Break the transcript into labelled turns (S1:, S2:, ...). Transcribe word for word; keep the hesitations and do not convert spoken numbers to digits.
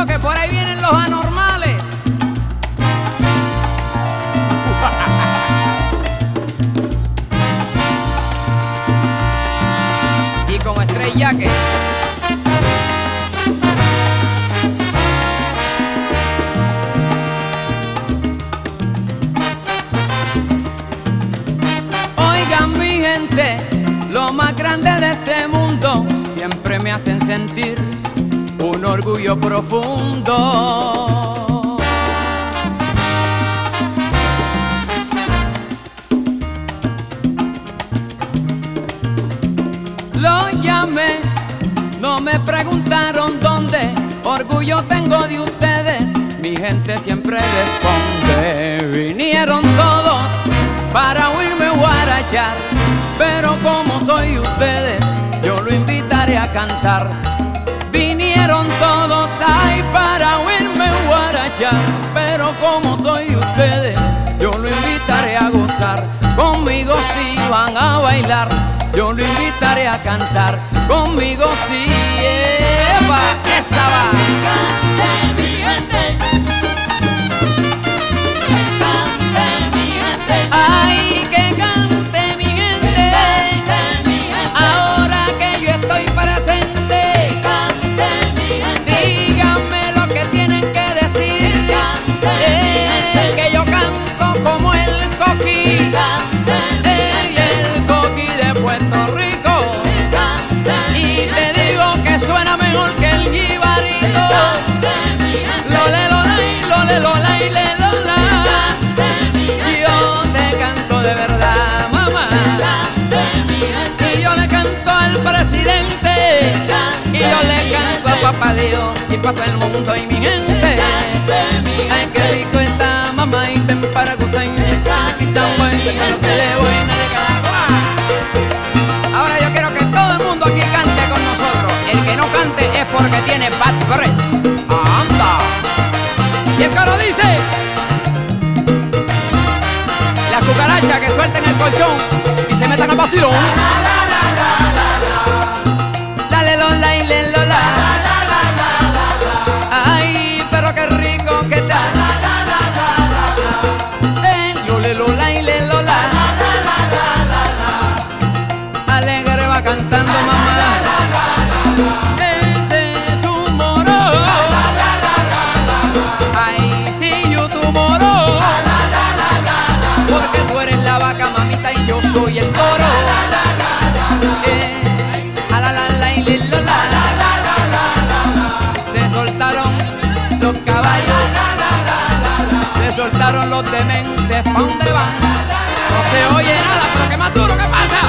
S1: Cuidado que por ahí vienen los anormales. Y con estrella que oigan mi gente, lo más grande de este mundo siempre me hacen sentir un orgullo profundo. Lo llamé, no me preguntaron dónde, orgullo tengo de ustedes, mi gente siempre responde. Vinieron todos para oírme guarachar, pero como soy ustedes, yo lo invitaré a cantar. Vinieron todos ahí para oírme guarachar, pero como soy ustedes, yo lo invitaré a gozar. Conmigo si van a bailar, yo lo invitaré a cantar. Conmigo si eva, esa va.
S2: Cante mi gente, que cante mi gente,
S1: Ay, que cante mi gente,
S2: cante mi gente,
S1: ahora que yo estoy presente.
S2: cante mi gente,
S1: Díganme lo que tienen que decir,
S2: cante mi
S1: eh,
S2: gente,
S1: que yo canto como el coqui,
S2: cante mi
S1: eh,
S2: gente,
S1: el coqui de Puerto Rico.
S2: cante mi
S1: Y te digo que suena mejor que el jibarito.
S2: cante mi gente,
S1: Lole, lolay, lole, lolay, le, lola.
S2: cante mi gente,
S1: Yo te canto de verdad, mamá.
S2: cante mi gente,
S1: Y yo le canto al presidente, y yo le canto a papá Dios y pa' todo el mundo y mi gente. Ay, qué rico está, mamá, y ven para gozar. Aquí está un buen que lo que le voy a dedicar. Ahora yo quiero que todo el mundo aquí cante con nosotros. El que no cante es porque tiene bad breath. ¡Anda! Y el coro dice: las cucarachas que suelten el colchón y se metan al vacilón. La le lola y le lola. Ay, pero qué rico que está. Eh, lo le lola y le lola. Alegre va cantando mamá. Ese es un moro. Ay, sí, yo tu moro. Porque tú eres la vaca, mamita, y yo soy el toro. Eh, a la la la y le lola. Se soltaron los caballos, se soltaron los dementes, ¿pa' dónde van? No se oye nada, pero qué más duro, ¿qué pasa?